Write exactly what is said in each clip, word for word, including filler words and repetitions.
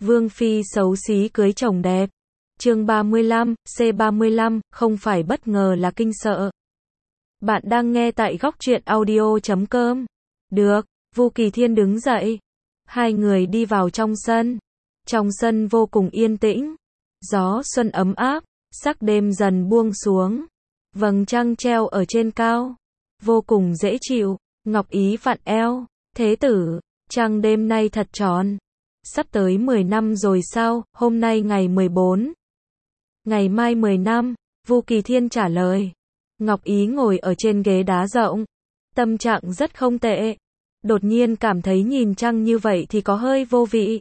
Vương phi xấu xí cưới chồng đẹp. Chương ba mươi lăm, C ba mươi lăm, không phải bất ngờ là kinh sợ. Bạn đang nghe tại góc truyện audio chấm com. Được, Vu Kỳ Thiên đứng dậy. Hai người đi vào trong sân. Trong sân vô cùng yên tĩnh. Gió xuân ấm áp, sắc đêm dần buông xuống. Vầng trăng treo ở trên cao. Vô cùng dễ chịu. Ngọc Ý vặn eo. Thế tử, trăng đêm nay thật tròn. Sắp tới mười năm rồi sao, hôm nay ngày mười bốn. Ngày mai mười năm, Vu Kỳ Thiên trả lời. Ngọc Ý ngồi ở trên ghế đá rộng. Tâm trạng rất không tệ. Đột nhiên cảm thấy nhìn trăng như vậy thì có hơi vô vị.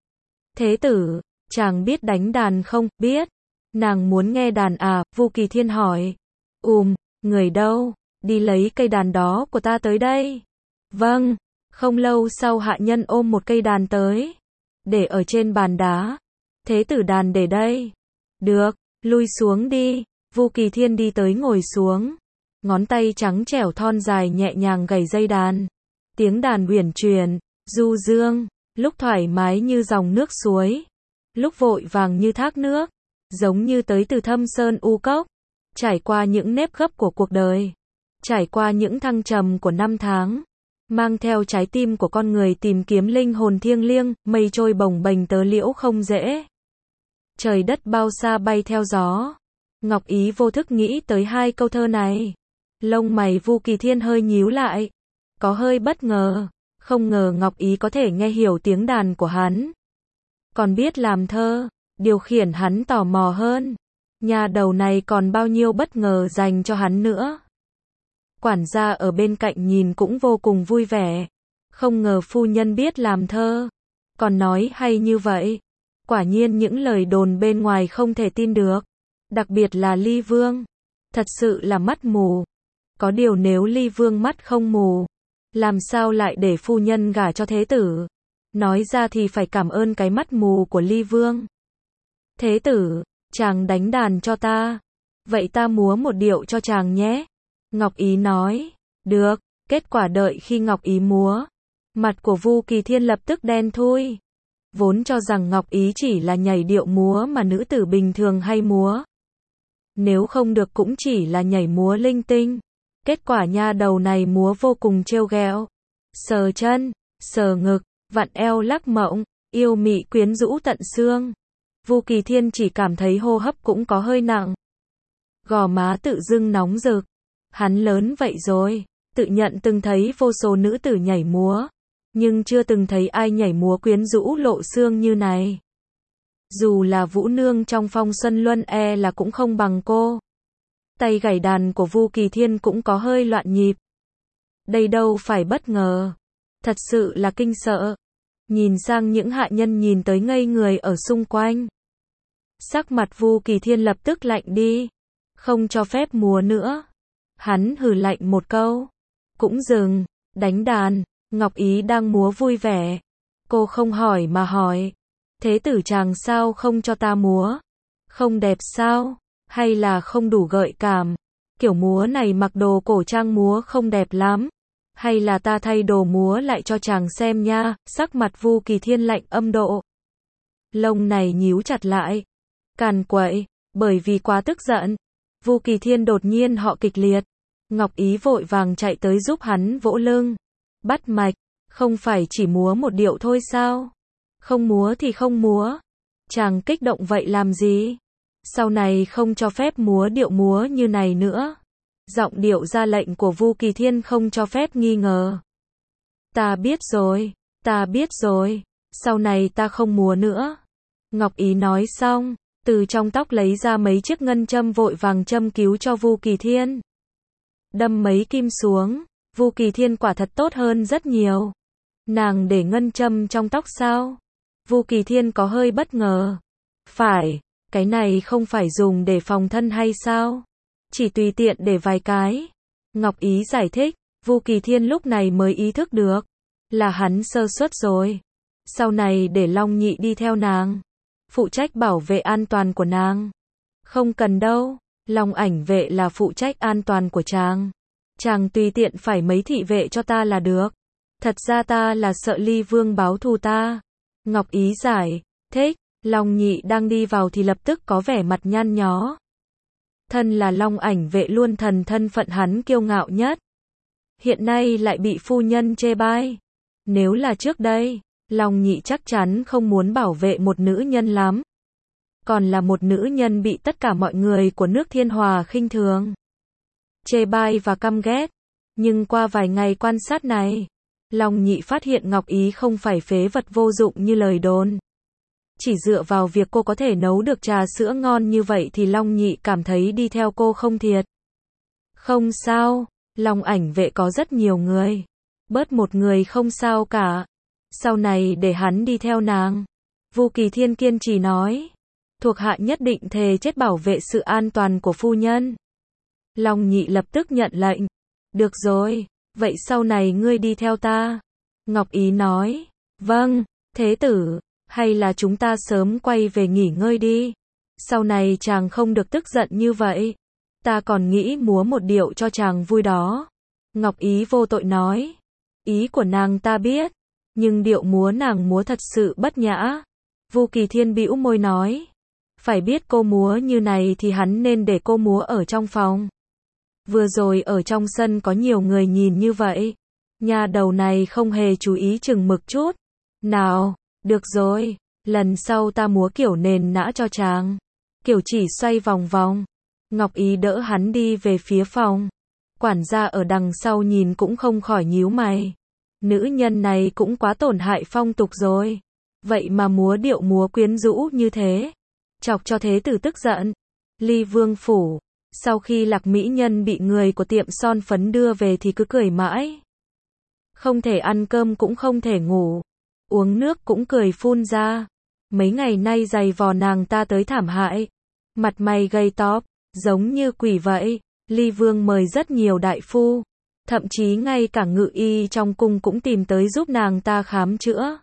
Thế tử, chàng biết đánh đàn không? Biết. Nàng muốn nghe đàn à? Vu Kỳ Thiên hỏi. Ùm, người đâu? Đi lấy cây đàn đó của ta tới đây. Vâng. Không lâu sau hạ nhân ôm một cây đàn tới. Để ở trên bàn đá. Thế tử đàn để đây. Được, lui xuống đi. Vu Kỳ Thiên đi tới ngồi xuống. Ngón tay trắng trẻo thon dài nhẹ nhàng gảy dây đàn. Tiếng đàn uyển chuyển, du dương, lúc thoải mái như dòng nước suối, lúc vội vàng như thác nước, giống như tới từ thâm sơn u cốc, trải qua những nếp gấp của cuộc đời, trải qua những thăng trầm của năm tháng, mang theo trái tim của con người tìm kiếm linh hồn thiêng liêng, mây trôi bồng bềnh tớ liễu không dễ. Trời đất bao xa bay theo gió. Ngọc Ý vô thức nghĩ tới hai câu thơ này. Lông mày Vu Kỳ Thiên hơi nhíu lại. Có hơi bất ngờ. Không ngờ Ngọc Ý có thể nghe hiểu tiếng đàn của hắn. Còn biết làm thơ. Điều khiển hắn tò mò hơn. Nhà đầu này còn bao nhiêu bất ngờ dành cho hắn nữa. Quản gia ở bên cạnh nhìn cũng vô cùng vui vẻ. Không ngờ phu nhân biết làm thơ. Còn nói hay như vậy. Quả nhiên những lời đồn bên ngoài không thể tin được. Đặc biệt là Ly Vương. Thật sự là mắt mù. Có điều nếu Ly Vương mắt không mù, làm sao lại để phu nhân gả cho thế tử? Nói ra thì phải cảm ơn cái mắt mù của Ly Vương. Thế tử, chàng đánh đàn cho ta. Vậy ta múa một điệu cho chàng nhé. Ngọc Ý nói. Được. Kết quả đợi khi Ngọc Ý múa, mặt của Vu Kỳ Thiên lập tức đen thui. Vốn cho rằng Ngọc Ý chỉ là nhảy điệu múa mà nữ tử bình thường hay múa. Nếu không được cũng chỉ là nhảy múa linh tinh. Kết quả nha đầu này múa vô cùng trêu ghẹo. Sờ chân, sờ ngực, vặn eo lắc mộng, yêu mị quyến rũ tận xương. Vu Kỳ Thiên chỉ cảm thấy hô hấp cũng có hơi nặng. Gò má tự dưng nóng rực. Hắn lớn vậy rồi, tự nhận từng thấy vô số nữ tử nhảy múa. Nhưng chưa từng thấy ai nhảy múa quyến rũ lộ xương như này. Dù là Vũ Nương trong Phong Xuân Luân e là cũng không bằng cô. Tay gảy đàn của Vu Kỳ Thiên cũng có hơi loạn nhịp. Đây đâu phải bất ngờ. Thật sự là kinh sợ. Nhìn sang những hạ nhân nhìn tới ngây người ở xung quanh. Sắc mặt Vu Kỳ Thiên lập tức lạnh đi. Không cho phép múa nữa. Hắn hừ lạnh một câu. Cũng dừng, đánh đàn. Ngọc Ý đang múa vui vẻ. Cô không hỏi mà hỏi. Thế tử chàng sao không cho ta múa? Không đẹp sao? Hay là không đủ gợi cảm? Kiểu múa này mặc đồ cổ trang múa không đẹp lắm. Hay là ta thay đồ múa lại cho chàng xem nha? Sắc mặt Vu Kỳ Thiên lạnh âm độ. Lông này nhíu chặt lại. Càn quậy, bởi vì quá tức giận. Vu Kỳ Thiên đột nhiên họ kịch liệt. Ngọc Ý vội vàng chạy tới giúp hắn vỗ lưng. Bắt mạch, không phải chỉ múa một điệu thôi sao? Không múa thì không múa. Chàng kích động vậy làm gì? Sau này không cho phép múa điệu múa như này nữa. Giọng điệu ra lệnh của Vu Kỳ Thiên không cho phép nghi ngờ. Ta biết rồi, ta biết rồi. Sau này ta không múa nữa. Ngọc Ý nói xong, từ trong tóc lấy ra mấy chiếc ngân châm vội vàng châm cứu cho Vu Kỳ Thiên. Đâm mấy kim xuống. Vu Kỳ Thiên quả thật tốt hơn rất nhiều. Nàng để ngân châm trong tóc sao? Vu Kỳ Thiên có hơi bất ngờ. Phải, cái này không phải dùng để phòng thân hay sao? Chỉ tùy tiện để vài cái. Ngọc Ý giải thích. Vu Kỳ Thiên lúc này mới ý thức được. Là hắn sơ suất rồi. Sau này để Long Nhị đi theo nàng. Phụ trách bảo vệ an toàn của nàng. Không cần đâu. Long Ảnh vệ là phụ trách an toàn của chàng. Chàng tùy tiện phải mấy thị vệ cho ta là được. Thật ra ta là sợ Ly Vương báo thù ta. Ngọc Ý giải. Thích, Long Nhị đang đi vào thì lập tức có vẻ mặt nhăn nhó. Thân là Long Ảnh Vệ luôn thần thân phận hắn kiêu ngạo nhất. Hiện nay lại bị phu nhân chê bai. Nếu là trước đây, Long Nhị chắc chắn không muốn bảo vệ một nữ nhân lắm. Còn là một nữ nhân bị tất cả mọi người của nước Thiên Hòa khinh thường, chê bai và căm ghét. Nhưng qua vài ngày quan sát này, Long Nhị phát hiện Ngọc Ý không phải phế vật vô dụng như lời đồn. Chỉ dựa vào việc cô có thể nấu được trà sữa ngon như vậy thì Long Nhị cảm thấy đi theo cô không thiệt. Không sao, Long Ảnh Vệ có rất nhiều người. Bớt một người không sao cả. Sau này để hắn đi theo nàng. Vu Kỳ Thiên kiên trì nói. Thuộc hạ nhất định thề chết bảo vệ sự an toàn của phu nhân. Long Nhị lập tức nhận lệnh. Được rồi, vậy sau này ngươi đi theo ta. Ngọc Ý nói. Vâng, thế tử, hay là chúng ta sớm quay về nghỉ ngơi đi. Sau này chàng không được tức giận như vậy. Ta còn nghĩ múa một điệu cho chàng vui đó. Ngọc Ý vô tội nói. Ý của nàng ta biết, nhưng điệu múa nàng múa thật sự bất nhã. Vu Kỳ Thiên bĩu môi nói. Phải biết cô múa như này thì hắn nên để cô múa ở trong phòng. Vừa rồi ở trong sân có nhiều người nhìn như vậy. Nhà đầu này không hề chú ý chừng mực chút. Nào, được rồi, lần sau ta múa kiểu nền nã cho chàng. Kiểu chỉ xoay vòng vòng. Ngọc Ý đỡ hắn đi về phía phòng. Quản gia ở đằng sau nhìn cũng không khỏi nhíu mày. Nữ nhân này cũng quá tổn hại phong tục rồi. Vậy mà múa điệu múa quyến rũ như thế. Chọc cho thế tử tức giận. Ly Vương phủ. Sau khi Lạc mỹ nhân bị người của tiệm son phấn đưa về thì cứ cười mãi. Không thể ăn cơm cũng không thể ngủ. Uống nước cũng cười phun ra. Mấy ngày nay giày vò nàng ta tới thảm hại. Mặt mày gầy tóp, giống như quỷ vậy. Ly Vương mời rất nhiều đại phu. Thậm chí ngay cả ngự y trong cung cũng tìm tới giúp nàng ta khám chữa.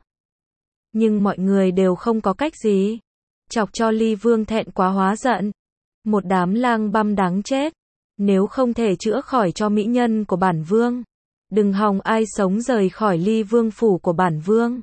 Nhưng mọi người đều không có cách gì. Chọc cho Ly Vương thẹn quá hóa giận. Một đám lang băm đáng chết. Nếu không thể chữa khỏi cho mỹ nhân của bản vương, đừng hòng ai sống rời khỏi Ly Vương phủ của bản vương.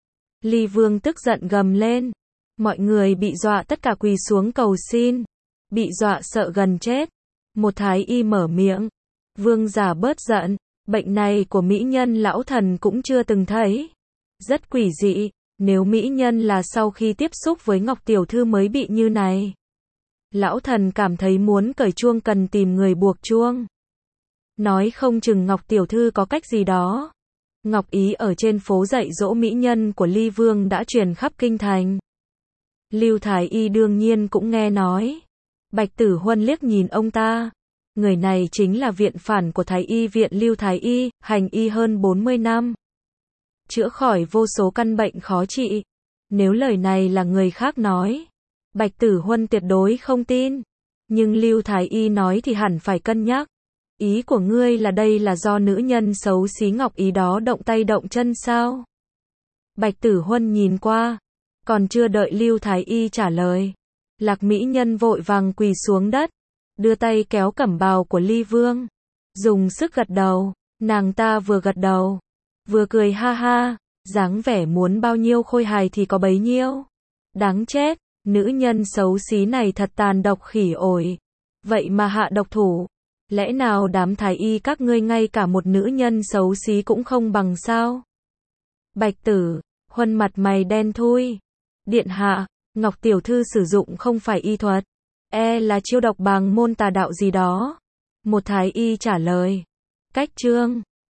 Ly Vương tức giận gầm lên. Mọi người bị dọa tất cả quỳ xuống cầu xin. Bị dọa sợ gần chết. Một thái y mở miệng. Vương giả bớt giận. Bệnh này của mỹ nhân lão thần cũng chưa từng thấy. Rất quỷ dị. Nếu mỹ nhân là sau khi tiếp xúc với Ngọc Tiểu Thư mới bị như này. Lão thần cảm thấy muốn cởi chuông cần tìm người buộc chuông. Nói không chừng Ngọc Tiểu Thư có cách gì đó. Ngọc Ý ở trên phố dạy dỗ mỹ nhân của Ly Vương đã truyền khắp kinh thành. Lưu Thái Y đương nhiên cũng nghe nói. Bạch Tử Huân liếc nhìn ông ta. Người này chính là viện phản của Thái Y viện Lưu Thái Y, hành y hơn bốn mươi năm. Chữa khỏi vô số căn bệnh khó trị. Nếu lời này là người khác nói, Bạch Tử Huân tuyệt đối không tin. Nhưng Lưu Thái Y nói thì hẳn phải cân nhắc. Ý của ngươi là đây là do nữ nhân xấu xí Ngọc Ý đó động tay động chân sao? Bạch Tử Huân nhìn qua. Còn chưa đợi Lưu Thái Y trả lời. Lạc mỹ nhân vội vàng quỳ xuống đất. Đưa tay kéo cẩm bào của Ly Vương. Dùng sức gật đầu. Nàng ta vừa gật đầu, vừa cười ha ha. Dáng vẻ muốn bao nhiêu khôi hài thì có bấy nhiêu. Đáng chết. Nữ nhân xấu xí này thật tàn độc khỉ ổi. Vậy mà hạ độc thủ. Lẽ nào đám thái y các ngươi ngay cả một nữ nhân xấu xí cũng không bằng sao? Bạch Tử Huân mặt mày đen thui. Điện hạ, Ngọc Tiểu Thư sử dụng không phải y thuật. E là chiêu độc bàng môn tà đạo gì đó. Một thái y trả lời. Cách chương